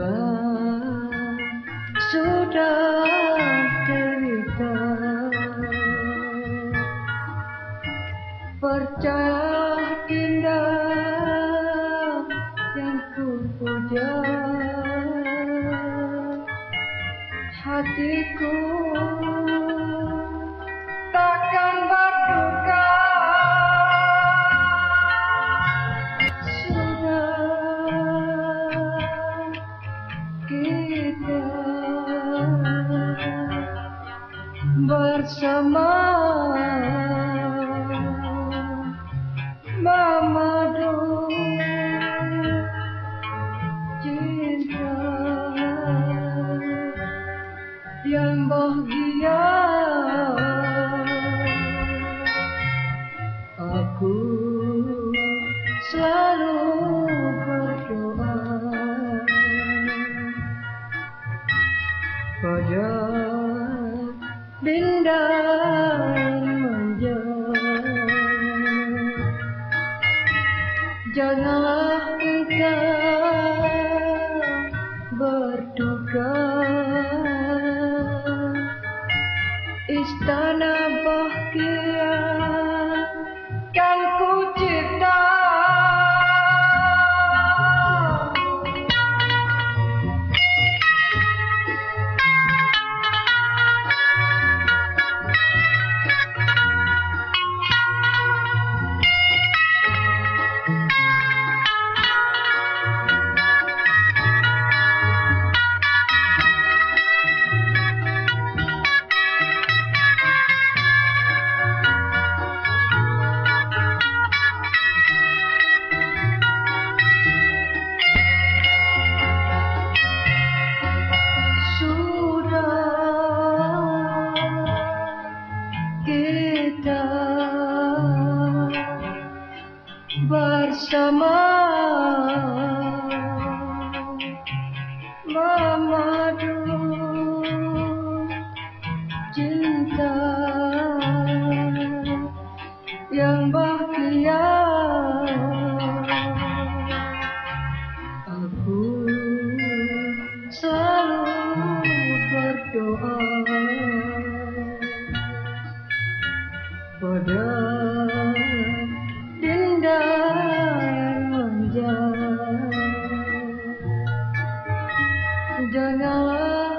sudah cerita, percaya indah yang ku puja, hatiku takkan berduka. Kita bersama memadu cinta yang bahagia. Aku selalu berdoa pada Dinda manja, janganlah engkau berduka. Istana bahagia kan ku cipta. Kita bersama memadu cinta yang bahagia. Aku selalu berdoa pada Dinda manja, janganlah